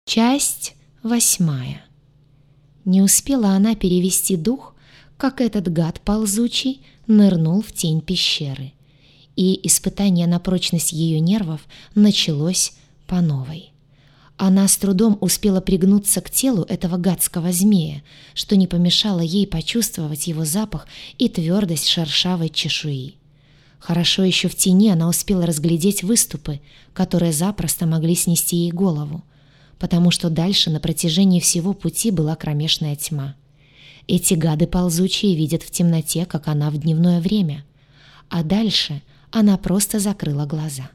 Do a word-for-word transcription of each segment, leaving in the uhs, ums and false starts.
Часть восьмая. Не успела она перевести дух, как этот гад ползучий нырнул в тень пещеры, и испытание на прочность ее нервов началось по новой. Она с трудом успела пригнуться к телу этого гадского змея, что не помешало ей почувствовать его запах и твердость шершавой чешуи. Хорошо еще в тени она успела разглядеть выступы, которые запросто могли снести ей голову, потому что дальше на протяжении всего пути была кромешная тьма. Эти гады ползучие видят в темноте, как она в дневное время. А дальше она просто закрыла глаза.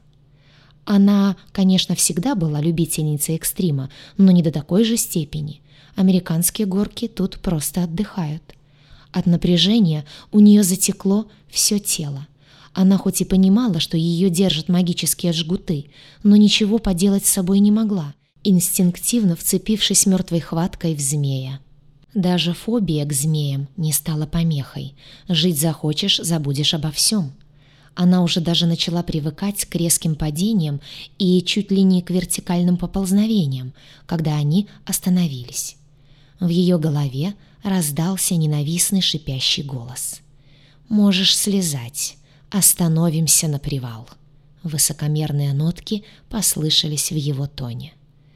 Она, конечно, всегда была любительницей экстрима, но не до такой же степени. Американские горки тут просто отдыхают. От напряжения у нее затекло все тело. Она хоть и понимала, что ее держат магические жгуты, но ничего поделать с собой не могла, инстинктивно вцепившись мертвой хваткой в змея. Даже фобия к змеям не стала помехой. Жить захочешь, забудешь обо всем. Она уже даже начала привыкать к резким падениям и чуть ли не к вертикальным поползновениям, когда они остановились. В ее голове раздался ненавистный шипящий голос. «Можешь слезать. Остановимся на привал». Высокомерные нотки послышались в его тоне.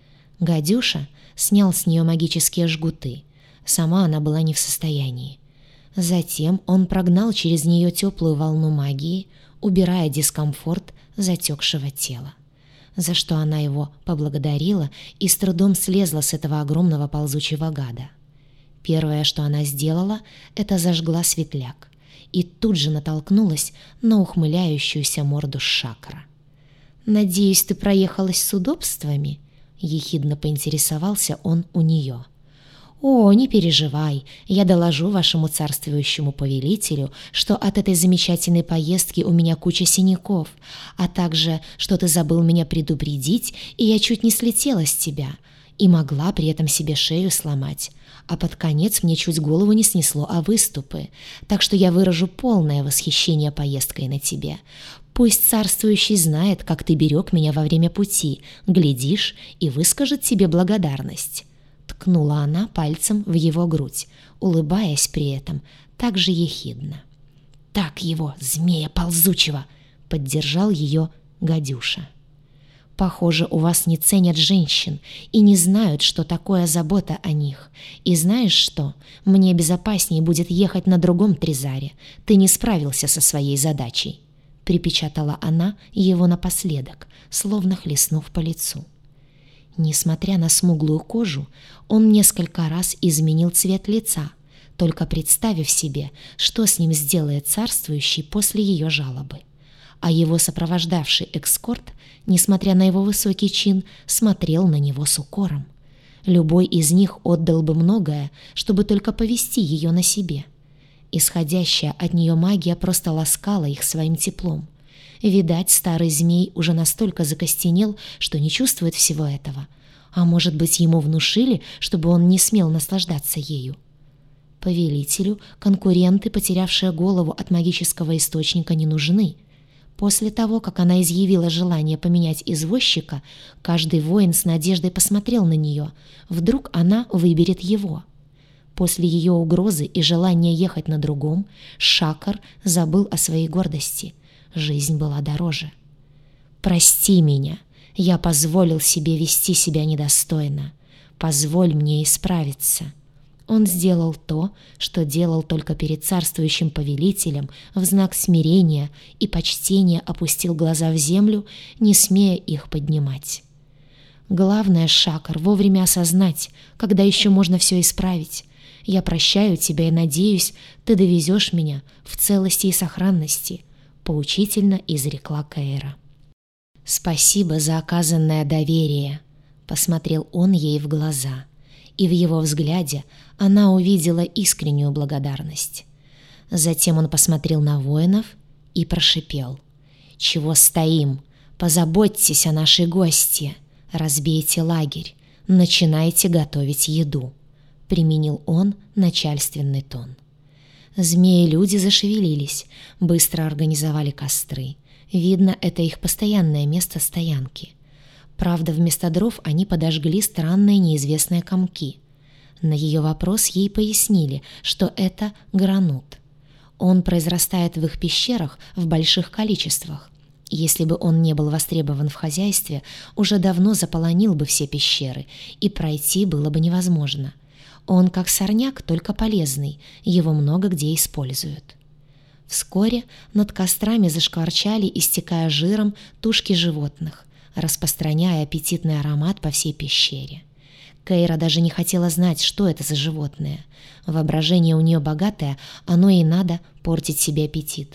Гадюша снял с нее магические жгуты. Сама она была не в состоянии. Затем он прогнал через нее теплую волну магии, убирая дискомфорт затекшего тела, за что она его поблагодарила и с трудом слезла с этого огромного ползучего гада. Первое, что она сделала, это зажгла светляк и тут же натолкнулась на ухмыляющуюся морду Шакара. «Надеюсь, ты проехалась с удобствами?» — ехидно поинтересовался он у нее. «О, не переживай, я доложу вашему царствующему повелителю, что от этой замечательной поездки у меня куча синяков, а также, что ты забыл меня предупредить, и я чуть не слетела с тебя, и могла при этом себе шею сломать, а под конец мне чуть голову не снесло о выступы, так что я выражу полное восхищение поездкой на тебе. Пусть царствующий знает, как ты берег меня во время пути, глядишь, и выскажет тебе благодарность». Ткнула она пальцем в его грудь, улыбаясь при этом так же ехидно. «Так его, змея ползучего!» — поддержал ее гадюша. «Похоже, у вас не ценят женщин и не знают, что такое забота о них. И знаешь что? Мне безопаснее будет ехать на другом тризаре. Ты не справился со своей задачей», — припечатала она его напоследок, словно хлестнув по лицу. Несмотря на смуглую кожу, он несколько раз изменил цвет лица, только представив себе, что с ним сделает царствующий после ее жалобы. А его сопровождавший эскорт, несмотря на его высокий чин, смотрел на него с укором. Любой из них отдал бы многое, чтобы только повести ее на себе. Исходящая от нее магия просто ласкала их своим теплом. Видать, старый змей уже настолько закостенел, что не чувствует всего этого. А может быть, ему внушили, чтобы он не смел наслаждаться ею? Повелителю конкуренты, потерявшие голову от магического источника, не нужны. После того, как она изъявила желание поменять извозчика, каждый воин с надеждой посмотрел на нее. Вдруг она выберет его. После ее угрозы и желания ехать на другом, Шакар забыл о своей гордости. Жизнь была дороже. «Прости меня, я позволил себе вести себя недостойно. Позволь мне исправиться». Он сделал то, что делал только перед царствующим повелителем, в знак смирения и почтения опустил глаза в землю, не смея их поднимать. «Главное, Шакар, вовремя осознать, когда еще можно все исправить. Я прощаю тебя и надеюсь, ты довезешь меня в целости и сохранности», — поучительно изрекла Кейра. «Спасибо за оказанное доверие», — посмотрел он ей в глаза, и в его взгляде она увидела искреннюю благодарность. Затем он посмотрел на воинов и прошипел: «Чего стоим? Позаботьтесь о нашей гостье, разбейте лагерь, начинайте готовить еду», — применил он начальственный тон. Змеи-люди зашевелились, быстро организовали костры. Видно, это их постоянное место стоянки. Правда, вместо дров они подожгли странные неизвестные комки. На ее вопрос ей пояснили, что это гранут. Он произрастает в их пещерах в больших количествах. Если бы он не был востребован в хозяйстве, уже давно заполонил бы все пещеры, и пройти было бы невозможно. Он как сорняк, только полезный, его много где используют. Вскоре над кострами зашкварчали, истекая жиром, тушки животных, распространяя аппетитный аромат по всей пещере. Кейра даже не хотела знать, что это за животное. Воображение у нее богатое, оно и надо портить себе аппетит.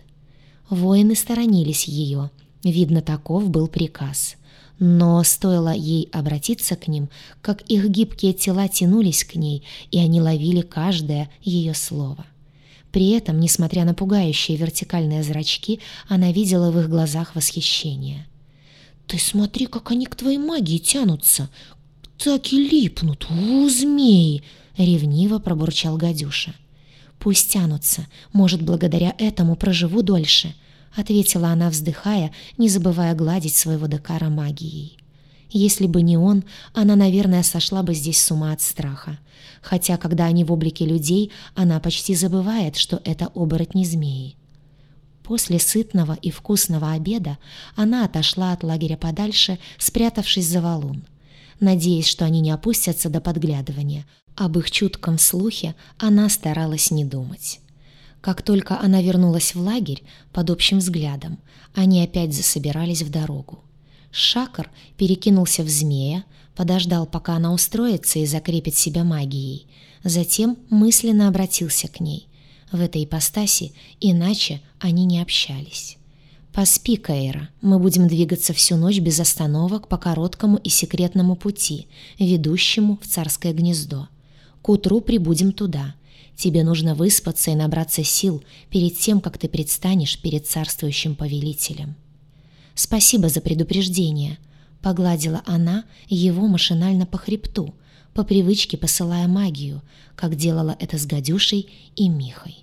Воины сторонились ее, видно, таков был приказ. Но стоило ей обратиться к ним, как их гибкие тела тянулись к ней, и они ловили каждое ее слово. При этом, несмотря на пугающие вертикальные зрачки, она видела в их глазах восхищение. «Ты смотри, как они к твоей магии тянутся! Так и липнут! У, змеи!» — ревниво пробурчал Гадюша. «Пусть тянутся, может, благодаря этому проживу дольше», — ответила она, вздыхая, не забывая гладить своего Декара магией. Если бы не он, она, наверное, сошла бы здесь с ума от страха. Хотя, когда они в облике людей, она почти забывает, что это оборотни-змеи. После сытного и вкусного обеда она отошла от лагеря подальше, спрятавшись за валун. Надеясь, что они не опустятся до подглядывания, об их чутком слухе она старалась не думать. Как только она вернулась в лагерь, под общим взглядом, они опять засобирались в дорогу. Шакр перекинулся в змея, подождал, пока она устроится и закрепит себя магией, затем мысленно обратился к ней. В этой ипостаси иначе они не общались. «Поспи, Кейра, мы будем двигаться всю ночь без остановок по короткому и секретному пути, ведущему в царское гнездо. К утру прибудем туда. Тебе нужно выспаться и набраться сил перед тем, как ты предстанешь перед царствующим повелителем». «Спасибо за предупреждение», — погладила она его машинально по хребту, по привычке посылая магию, как делала это с Гадюшей и Михой.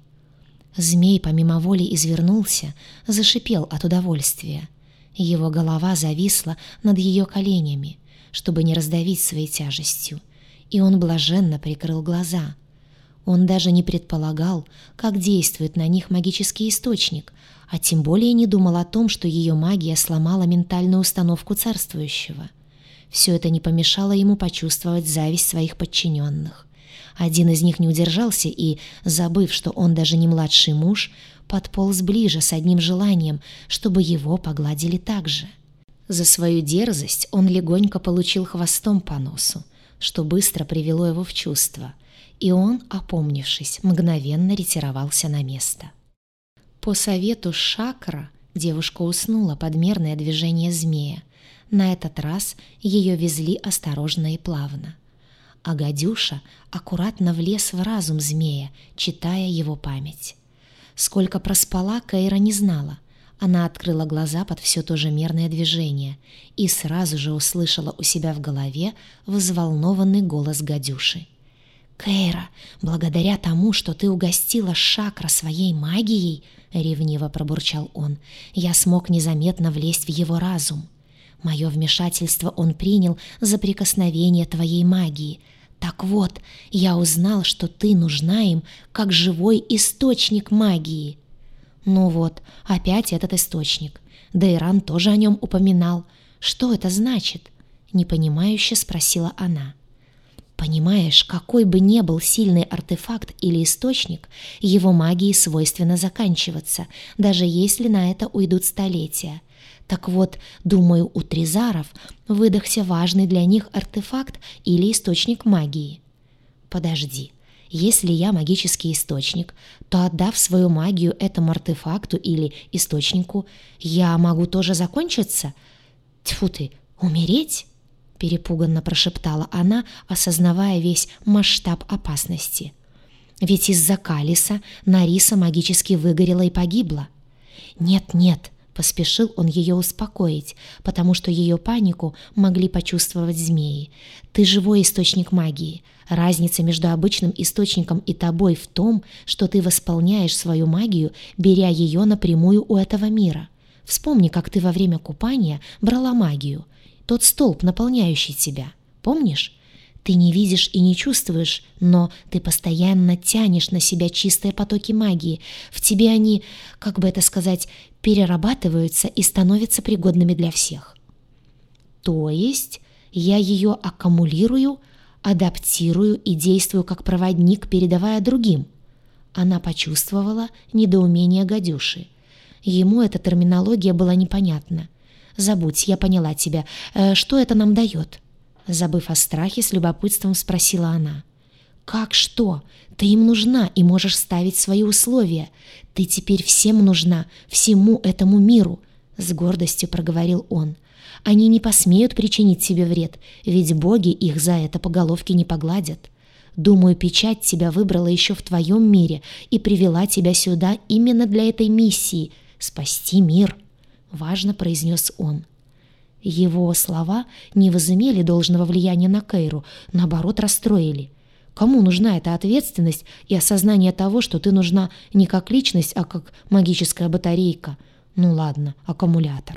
Змей помимо воли извернулся, зашипел от удовольствия. Его голова зависла над ее коленями, чтобы не раздавить своей тяжестью, и он блаженно прикрыл глаза. Он даже не предполагал, как действует на них магический источник, а тем более не думал о том, что ее магия сломала ментальную установку царствующего. Все это не помешало ему почувствовать зависть своих подчиненных. Один из них не удержался и, забыв, что он даже не младший муж, подполз ближе с одним желанием, чтобы его погладили так же. За свою дерзость он легонько получил хвостом по носу, что быстро привело его в чувство, и он, опомнившись, мгновенно ретировался на место. По совету Шакра девушка уснула под мерное движение змея. На этот раз ее везли осторожно и плавно. А Гадюша аккуратно влез в разум змея, читая его память. Сколько проспала, Кейра не знала. Она открыла глаза под все то же мерное движение и сразу же услышала у себя в голове взволнованный голос Гадюши. «Кейра, благодаря тому, что ты угостила Шакра своей магией, — ревниво пробурчал он, — я смог незаметно влезть в его разум. Мое вмешательство он принял за прикосновение твоей магии. Так вот, я узнал, что ты нужна им как живой источник магии». Ну вот, опять этот источник. Дейран тоже о нем упоминал. Что это значит? Непонимающе спросила она. Понимаешь, какой бы ни был сильный артефакт или источник, его магии свойственно заканчиваться, даже если на это уйдут столетия. Так вот, думаю, у Тризаров выдохся важный для них артефакт или источник магии. Подожди, если я магический источник, то, отдав свою магию этому артефакту или источнику, я могу тоже закончиться? Тьфу ты, умереть? Перепуганно прошептала она, осознавая весь масштаб опасности. Ведь из-за Калиса Нариса магически выгорела и погибла. Нет-нет, поспешил он ее успокоить, потому что ее панику могли почувствовать змеи. Ты живой источник магии. Разница между обычным источником и тобой в том, что ты восполняешь свою магию, беря ее напрямую у этого мира. Вспомни, как ты во время купания брала магию. тот столб, наполняющий тебя. Помнишь? Ты не видишь и не чувствуешь, но ты постоянно тянешь на себя чистые потоки магии. В тебе они, как бы это сказать, перерабатываются и становятся пригодными для всех. То есть я ее аккумулирую, адаптирую и действую как проводник, передавая другим. Она почувствовала недоумение гадюши. Ему эта терминология была непонятна. «Забудь, я поняла тебя. Э, что это нам дает?» Забыв о страхе, с любопытством спросила она. «Как что? Ты им нужна и можешь ставить свои условия. Ты теперь всем нужна, всему этому миру», — с гордостью проговорил он. «Они не посмеют причинить тебе вред, ведь боги их за это по головке не погладят. Думаю, печать тебя выбрала еще в твоем мире и привела тебя сюда именно для этой миссии — спасти мир», — важно произнес он. Его слова не возымели должного влияния на Кейру, наоборот, расстроили. Кому нужна эта ответственность и осознание того, что ты нужна не как личность, а как магическая батарейка? Ну ладно, аккумулятор.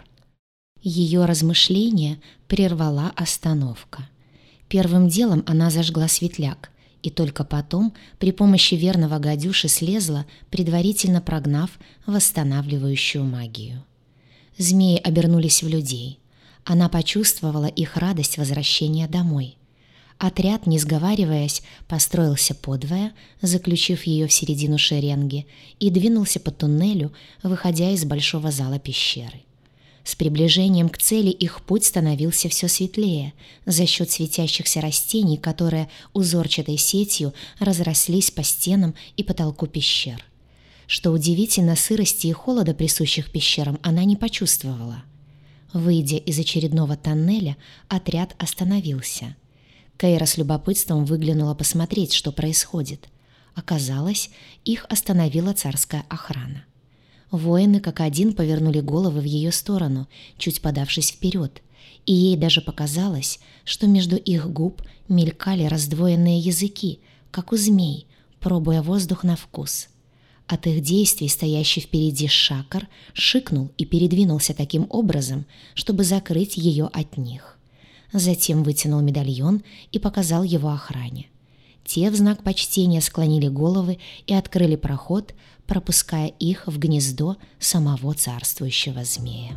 Ее размышления прервала остановка. Первым делом она зажгла светляк, и только потом при помощи верного гадюши слезла, предварительно прогнав восстанавливающую магию. Змеи обернулись в людей. Она почувствовала их радость возвращения домой. Отряд, не сговариваясь, построился подвое, заключив ее в середину шеренги, и двинулся по туннелю, выходя из большого зала пещеры. С приближением к цели их путь становился все светлее за счет светящихся растений, которые узорчатой сетью разрослись по стенам и потолку пещер. Что удивительно, сырости и холода, присущих пещерам, она не почувствовала. Выйдя из очередного тоннеля, отряд остановился. Кейра с любопытством выглянула посмотреть, что происходит. Оказалось, их остановила царская охрана. Воины как один повернули головы в ее сторону, чуть подавшись вперед, и ей даже показалось, что между их губ мелькали раздвоенные языки, как у змей, пробуя воздух на вкус. От их действий стоящий впереди Шакар шикнул и передвинулся таким образом, чтобы закрыть ее от них. Затем вытянул медальон и показал его охране. Те в знак почтения склонили головы и открыли проход, пропуская их в гнездо самого царствующего змея.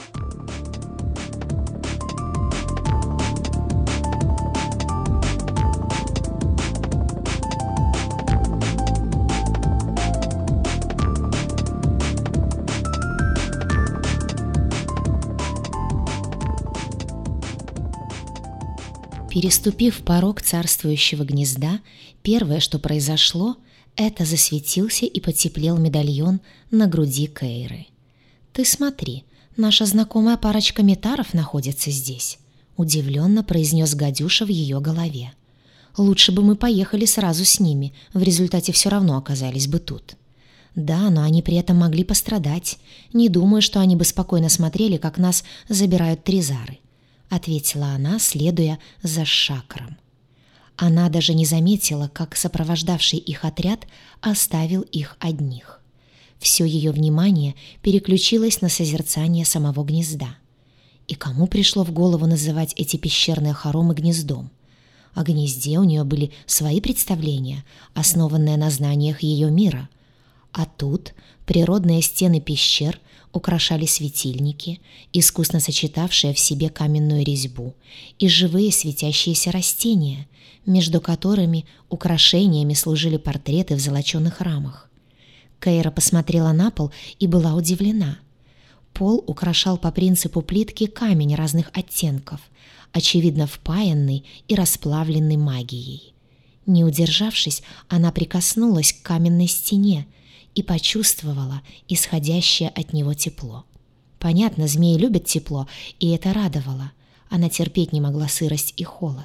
Переступив порог царствующего гнезда, первое, что произошло, это засветился и потеплел медальон на груди Кейры. «Ты смотри, наша знакомая парочка метаров находится здесь», — удивленно произнес гадюша в ее голове. «Лучше бы мы поехали сразу с ними, в результате все равно оказались бы тут». «Да, но они при этом могли пострадать. Не думаю, что они бы спокойно смотрели, как нас забирают тризары», — ответила она, следуя за Шакром. Она даже не заметила, как сопровождавший их отряд оставил их одних. Все ее внимание переключилось на созерцание самого гнезда. И кому пришло в голову называть эти пещерные хоромы гнездом? О гнезде у нее были свои представления, основанные на знаниях ее мира. А тут природные стены пещер украшали светильники, искусно сочетавшие в себе каменную резьбу, и живые светящиеся растения, между которыми украшениями служили портреты в золоченых рамах. Кейра посмотрела на пол и была удивлена. Пол украшал по принципу плитки камень разных оттенков, очевидно впаянный и расплавленный магией. Не удержавшись, она прикоснулась к каменной стене и почувствовала исходящее от него тепло. Понятно, змеи любят тепло, и это радовало. Она терпеть не могла сырость и холод.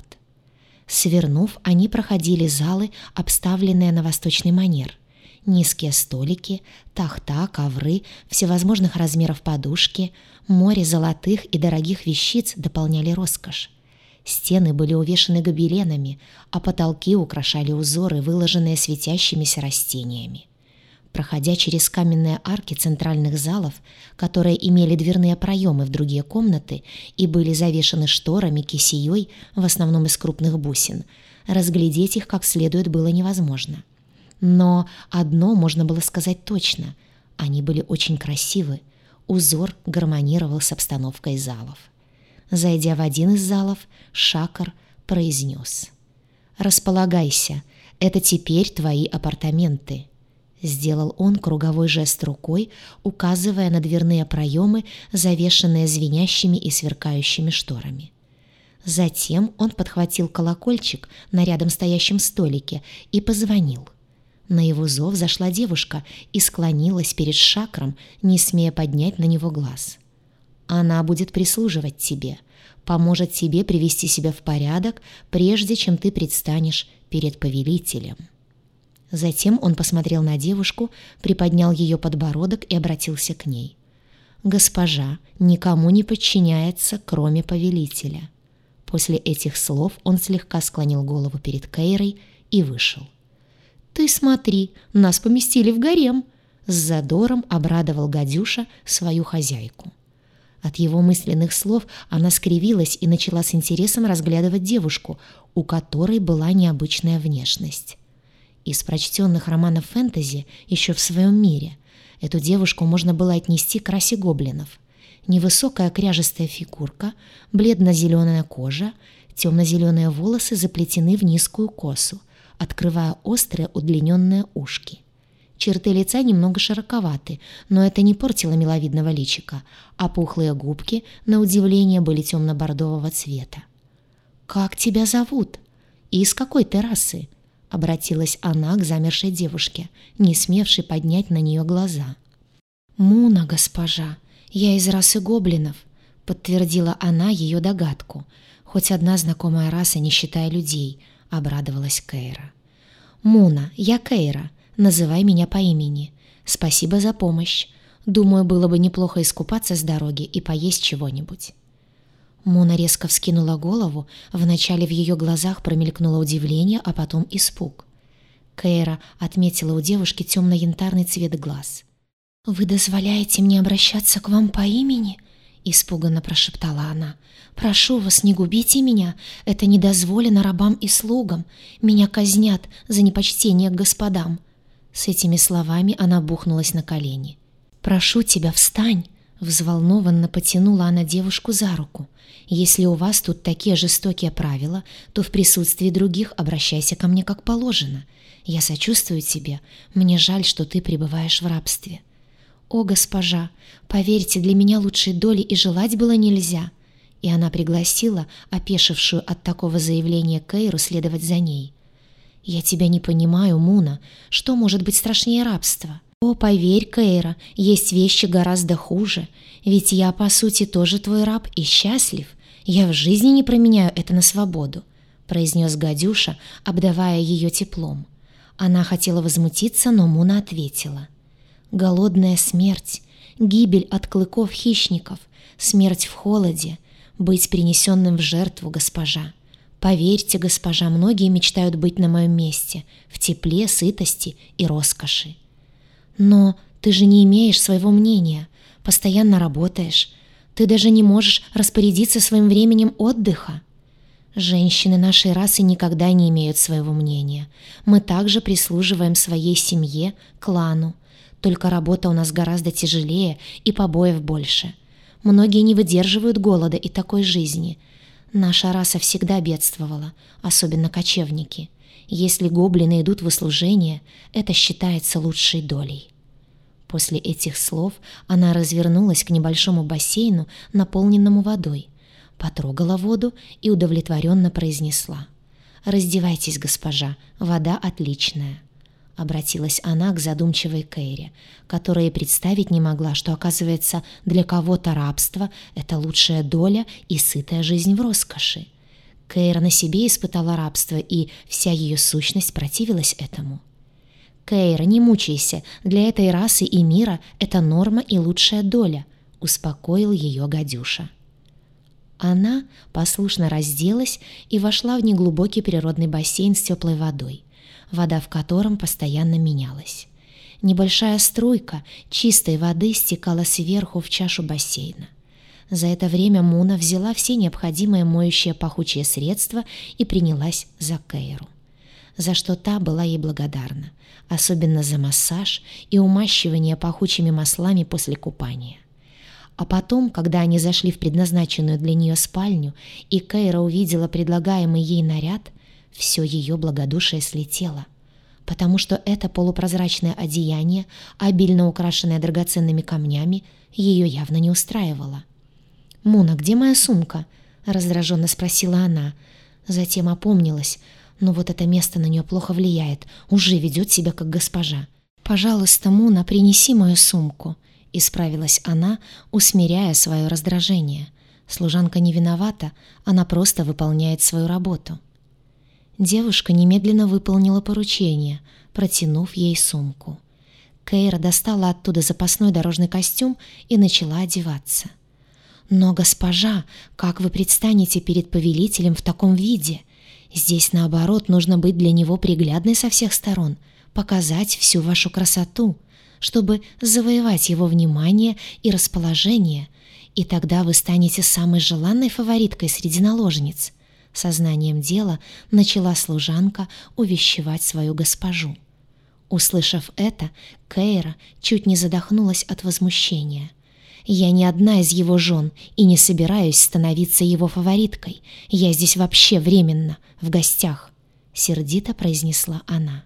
Свернув, они проходили залы, обставленные на восточный манер. Низкие столики, тахта, ковры, всевозможных размеров подушки, море золотых и дорогих вещиц дополняли роскошь. Стены были увешаны гобеленами, а потолки украшали узоры, выложенные светящимися растениями. Проходя через каменные арки центральных залов, которые имели дверные проемы в другие комнаты и были завешаны шторами, кисеей, в основном из крупных бусин, разглядеть их как следует было невозможно. Но одно можно было сказать точно — они были очень красивы, узор гармонировал с обстановкой залов. Зайдя в один из залов, Шакар произнес: «Располагайся, это теперь твои апартаменты». Сделал он круговой жест рукой, указывая на дверные проемы, завешенные звенящими и сверкающими шторами. Затем он подхватил колокольчик на рядом стоящем столике и позвонил. На его зов зашла девушка и склонилась перед Шакром, не смея поднять на него глаз. «Она будет прислуживать тебе, поможет тебе привести себя в порядок, прежде чем ты предстанешь перед повелителем». Затем он посмотрел на девушку, приподнял ее подбородок и обратился к ней. «Госпожа никому не подчиняется, кроме повелителя». После этих слов он слегка склонил голову перед Кейрой и вышел. «Ты смотри, нас поместили в гарем!» С задором обрадовал Гадюша свою хозяйку. От его мысленных слов она скривилась и начала с интересом разглядывать девушку, у которой была необычная внешность. Из прочтенных романов фэнтези еще в своем мире эту девушку можно было отнести к расе гоблинов. Невысокая кряжестая фигурка, бледно-зеленая кожа, темно-зеленые волосы заплетены в низкую косу, открывая острые удлиненные ушки. Черты лица немного широковаты, но это не портило миловидного личика, а пухлые губки, на удивление, были темно-бордового цвета. «Как тебя зовут? И из какой ты расы?» — обратилась она к замершей девушке, не смевшей поднять на нее глаза. «Муна, госпожа, я из расы гоблинов», — подтвердила она ее догадку, хоть одна знакомая раса, не считая людей, — обрадовалась Кейра. «Муна, я Кейра. Называй меня по имени. Спасибо за помощь. Думаю, было бы неплохо искупаться с дороги и поесть чего-нибудь». Муна резко вскинула голову. Вначале в ее глазах промелькнуло удивление, а потом испуг. Кейра отметила у девушки темно-янтарный цвет глаз. «Вы дозволяете мне обращаться к вам по имени?» — испуганно прошептала она. «Прошу вас, не губите меня. Это не дозволено рабам и слугам. Меня казнят за непочтение к господам». С этими словами она бухнулась на колени. «Прошу тебя, встань!» — взволнованно потянула она девушку за руку. «Если у вас тут такие жестокие правила, то в присутствии других обращайся ко мне как положено. Я сочувствую тебе. Мне жаль, что ты пребываешь в рабстве». «О, госпожа, поверьте, для меня лучшей доли и желать было нельзя». И она пригласила опешившую от такого заявления Кейру следовать за ней. «Я тебя не понимаю, Муна. Что может быть страшнее рабства?» «О, поверь, Кейра, есть вещи гораздо хуже. Ведь я, по сути, тоже твой раб и счастлив. Я в жизни не променяю это на свободу», — произнес Гадюша, обдавая ее теплом. Она хотела возмутиться, но Муна ответила. «Голодная смерть, гибель от клыков хищников, смерть в холоде, быть принесенным в жертву, госпожа. Поверьте, госпожа, многие мечтают быть на моем месте, в тепле, сытости и роскоши». «Но ты же не имеешь своего мнения, постоянно работаешь. Ты даже не можешь распорядиться своим временем отдыха». «Женщины нашей расы никогда не имеют своего мнения. Мы также прислуживаем своей семье, клану. Только работа у нас гораздо тяжелее и побоев больше. Многие не выдерживают голода и такой жизни. Наша раса всегда бедствовала, особенно кочевники. Если гоблины идут в услужение, это считается лучшей долей». После этих слов она развернулась к небольшому бассейну, наполненному водой, потрогала воду и удовлетворенно произнесла: «Раздевайтесь, госпожа, вода отличная». Обратилась она к задумчивой Кейре, которая представить не могла, что, оказывается, для кого-то рабство — это лучшая доля и сытая жизнь в роскоши. Кейра на себе испытала рабство, и вся ее сущность противилась этому. «Кейра, не мучайся, для этой расы и мира это норма и лучшая доля», — успокоил ее Гадюша. Она послушно разделась и вошла в неглубокий природный бассейн с теплой водой, вода в котором постоянно менялась. Небольшая струйка чистой воды стекала сверху в чашу бассейна. За это время Муна взяла все необходимые моющие пахучие средства и принялась за Кейру, за что та была ей благодарна, особенно за массаж и умащивание пахучими маслами после купания. А потом, когда они зашли в предназначенную для нее спальню, и Кейра увидела предлагаемый ей наряд, все ее благодушие слетело, потому что это полупрозрачное одеяние, обильно украшенное драгоценными камнями, ее явно не устраивало. «Муна, где моя сумка?» — раздраженно спросила она. Затем опомнилась. Но вот это место на нее плохо влияет, уже ведет себя как госпожа. «Пожалуйста, Муна, принеси мою сумку», — исправилась она, усмиряя свое раздражение. Служанка не виновата, она просто выполняет свою работу. Девушка немедленно выполнила поручение, протянув ей сумку. Кейра достала оттуда запасной дорожный костюм и начала одеваться. «Но, госпожа, как вы предстанете перед повелителем в таком виде? Здесь, наоборот, нужно быть для него приглядной со всех сторон, показать всю вашу красоту, чтобы завоевать его внимание и расположение, и тогда вы станете самой желанной фавориткой среди наложниц», — сознанием дела начала служанка увещевать свою госпожу. Услышав это, Кейра чуть не задохнулась от возмущения. «Я не одна из его жен и не собираюсь становиться его фавориткой. Я здесь вообще временно, в гостях», — сердито произнесла она.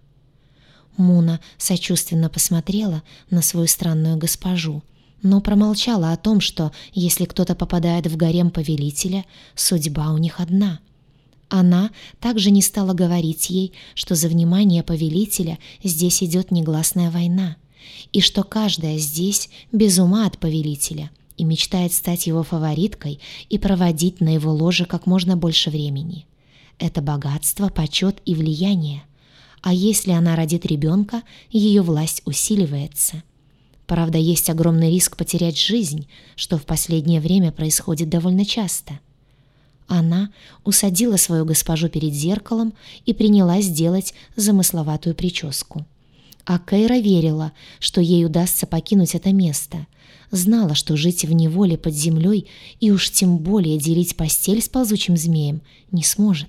Муна сочувственно посмотрела на свою странную госпожу, но промолчала о том, что если кто-то попадает в гарем повелителя, судьба у них одна. Она также не стала говорить ей, что за внимание повелителя здесь идет негласная война, и что каждая здесь без ума от повелителя и мечтает стать его фавориткой и проводить на его ложе как можно больше времени. Это богатство, почет и влияние. А если она родит ребенка, ее власть усиливается. Правда, есть огромный риск потерять жизнь, что в последнее время происходит довольно часто. Она усадила свою госпожу перед зеркалом и принялась делать замысловатую прическу. А Кейра верила, что ей удастся покинуть это место, знала, что жить в неволе под землей и уж тем более делить постель с ползучим змеем не сможет.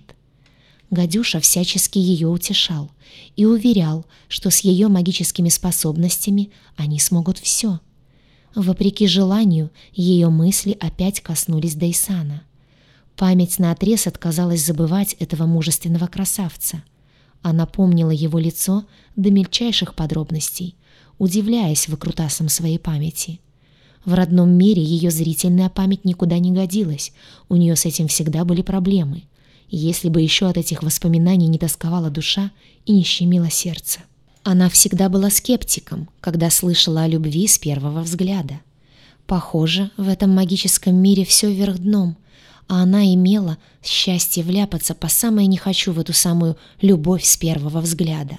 Гадюша всячески ее утешал и уверял, что с ее магическими способностями они смогут все. Вопреки желанию, ее мысли опять коснулись Дейсана. Память наотрез отказалась забывать этого мужественного красавца. Она помнила его лицо до мельчайших подробностей, удивляясь выкрутасам своей памяти. В родном мире ее зрительная память никуда не годилась, у нее с этим всегда были проблемы. Если бы еще от этих воспоминаний не тосковала душа и не щемило сердце. Она всегда была скептиком, когда слышала о любви с первого взгляда. Похоже, в этом магическом мире все вверх дном, а она имела счастье вляпаться по самое не хочу в эту самую любовь с первого взгляда.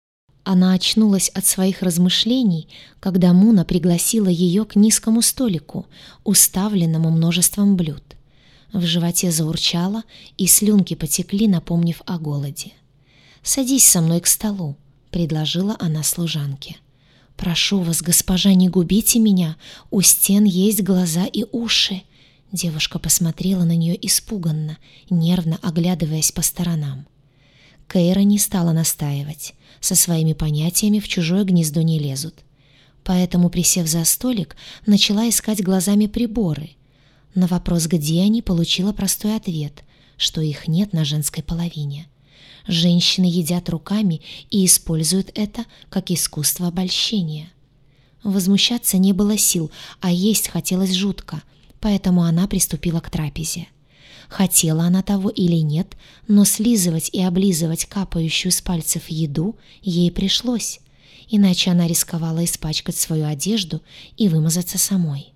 Она очнулась от своих размышлений, когда Муна пригласила ее к низкому столику, уставленному множеством блюд. В животе заурчало, и слюнки потекли, напомнив о голоде. «Садись со мной к столу», — предложила она служанке. «Прошу вас, госпожа, не губите меня, у стен есть глаза и уши». Девушка посмотрела на нее испуганно, нервно оглядываясь по сторонам. Кейра не стала настаивать, со своими понятиями в чужое гнездо не лезут. Поэтому, присев за столик, начала искать глазами приборы. На вопрос, где они, получила простой ответ, что их нет на женской половине. Женщины едят руками и используют это как искусство обольщения. Возмущаться не было сил, а есть хотелось жутко, поэтому она приступила к трапезе. Хотела она того или нет, но слизывать и облизывать капающую с пальцев еду ей пришлось, иначе она рисковала испачкать свою одежду и вымазаться самой.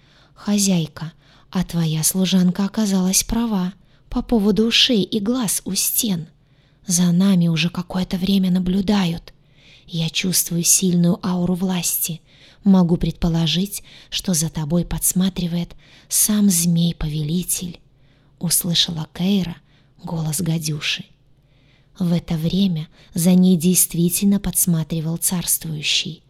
«Хозяйка, а твоя служанка оказалась права по поводу ушей и глаз у стен. За нами уже какое-то время наблюдают. Я чувствую сильную ауру власти. Могу предположить, что за тобой подсматривает сам змей-повелитель», — услышала Кейра голос гадюши. В это время за ней действительно подсматривал царствующий.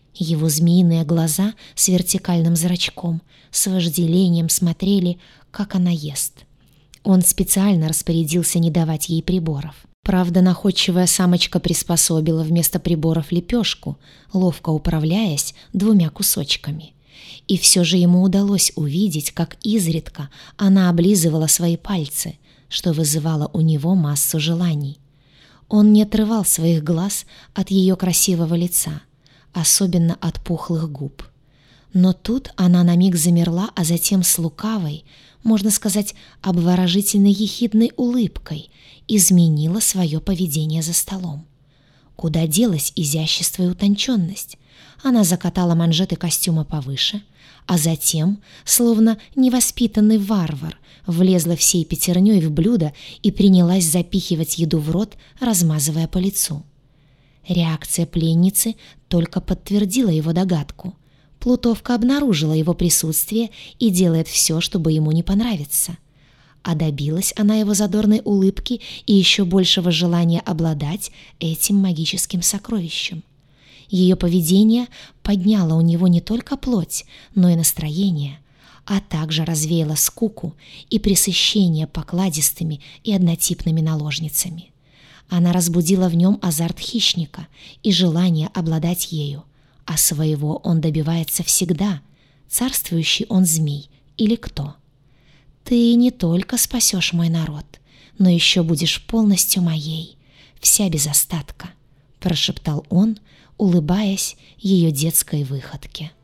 Его змеиные глаза с вертикальным зрачком с вожделением смотрели, как она ест. Он специально распорядился не давать ей приборов. Правда, находчивая самочка приспособила вместо приборов лепешку, ловко управляясь двумя кусочками. И все же ему удалось увидеть, как изредка она облизывала свои пальцы, что вызывало у него массу желаний. Он не отрывал своих глаз от ее красивого лица, особенно от пухлых губ. Но тут она на миг замерла, а затем с лукавой, можно сказать, обворожительной ехидной улыбкой изменила свое поведение за столом. Куда делась изящество и утонченность? Она закатала манжеты костюма повыше, а затем, словно невоспитанный варвар, влезла всей пятерней в блюдо и принялась запихивать еду в рот, размазывая по лицу. Реакция пленницы только подтвердила его догадку. Плутовка обнаружила его присутствие и делает все, чтобы ему не понравиться. А добилась она его задорной улыбки и еще большего желания обладать этим магическим сокровищем. Ее поведение подняло у него не только плоть, но и настроение, а также развеяло скуку и пресыщение покладистыми и однотипными наложницами. Она разбудила в нем азарт хищника и желание обладать ею, а своего он добивается всегда, царствующий он змей или кто. «Ты не только спасешь мой народ, но еще будешь полностью моей, вся без остатка», — прошептал он, улыбаясь ее детской выходке.